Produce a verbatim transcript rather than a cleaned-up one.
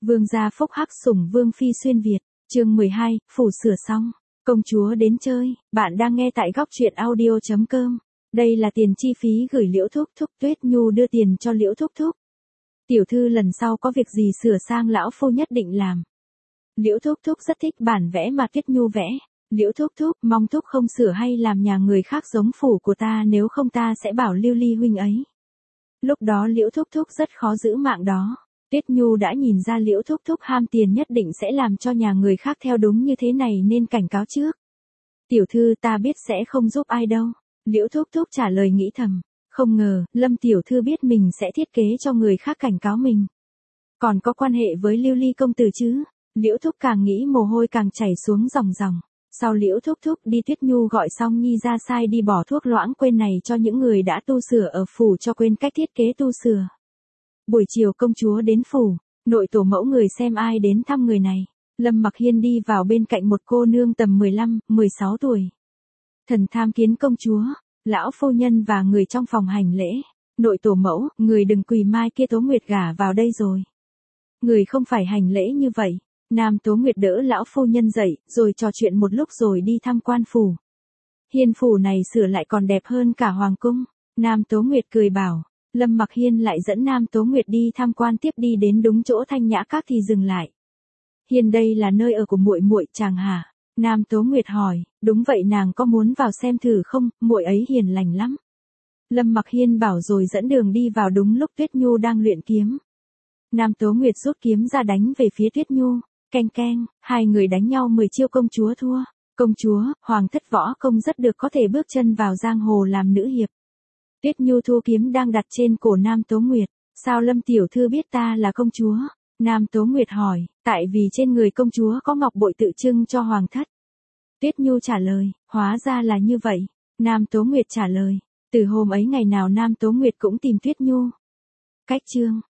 Vương gia phúc hắc sủng vương phi xuyên Việt, chương mười hai, phủ sửa xong, công chúa đến chơi, bạn đang nghe tại góc truyện audio chấm com. Đây là tiền chi phí gửi Liễu Thúc Thúc, Tuyết Nhu đưa tiền cho Liễu Thúc Thúc. Tiểu thư lần sau có việc gì sửa sang lão phu nhất định làm. Liễu Thúc Thúc rất thích bản vẽ mà Tuyết Nhu vẽ. Liễu Thúc Thúc, mong Thúc không sửa hay làm nhà người khác giống phủ của ta, nếu không ta sẽ bảo Lưu Ly huynh ấy. Lúc đó Liễu Thúc Thúc rất khó giữ mạng đó. Tuyết Nhu đã nhìn ra Liễu Thúc Thúc ham tiền nhất định sẽ làm cho nhà người khác theo đúng như thế này nên cảnh cáo trước. Tiểu thư ta biết sẽ không giúp ai đâu. Liễu Thúc Thúc trả lời nghĩ thầm. Không ngờ, Lâm tiểu thư biết mình sẽ thiết kế cho người khác cảnh cáo mình. Còn có quan hệ với Lưu Ly công tử chứ. Liễu Thúc càng nghĩ mồ hôi càng chảy xuống ròng ròng. Sau Liễu Thúc Thúc đi Tuyết Nhu gọi xong Nhi ra sai đi bỏ thuốc loãng quên này cho những người đã tu sửa ở phủ cho quên cách thiết kế tu sửa. Buổi chiều công chúa đến phủ, nội tổ mẫu người xem ai đến thăm người này. Lâm Mặc Hiên đi vào bên cạnh một cô nương tầm mười lăm, mười sáu tuổi. Thần tham kiến công chúa, lão phu nhân và người trong phòng hành lễ. Nội tổ mẫu, người đừng quỳ, mai kia Tố Nguyệt gả vào đây rồi. Người không phải hành lễ như vậy. Nam Tố Nguyệt đỡ lão phu nhân dậy, rồi trò chuyện một lúc rồi đi tham quan phủ. Hiên phủ này sửa lại còn đẹp hơn cả hoàng cung. Nam Tố Nguyệt cười bảo. Lâm Mặc Hiên lại dẫn Nam Tố Nguyệt đi tham quan tiếp, đi đến đúng chỗ Thanh Nhã Các thì dừng lại. Hiên, đây là nơi ở của muội muội chàng hả? Nam Tố Nguyệt hỏi. Đúng vậy, nàng có muốn vào xem thử không? Muội ấy hiền lành lắm. Lâm Mặc Hiên bảo rồi dẫn đường đi vào đúng lúc Tuyết Nhu đang luyện kiếm. Nam Tố Nguyệt rút kiếm ra đánh về phía Tuyết Nhu. Keng keng, hai người đánh nhau mười chiêu công chúa thua. Công chúa, hoàng thất võ công rất được, có thể bước chân vào giang hồ làm nữ hiệp. Tuyết Nhu thu kiếm đang đặt trên cổ Nam Tố Nguyệt. Sao Lâm tiểu thư biết ta là công chúa? Nam Tố Nguyệt hỏi. Tại vì trên người công chúa có ngọc bội tượng trưng cho hoàng thất. Tuyết Nhu trả lời. Hóa ra là như vậy. Nam Tố Nguyệt trả lời. Từ hôm ấy ngày nào Nam Tố Nguyệt cũng tìm Tuyết Nhu. Cách chương.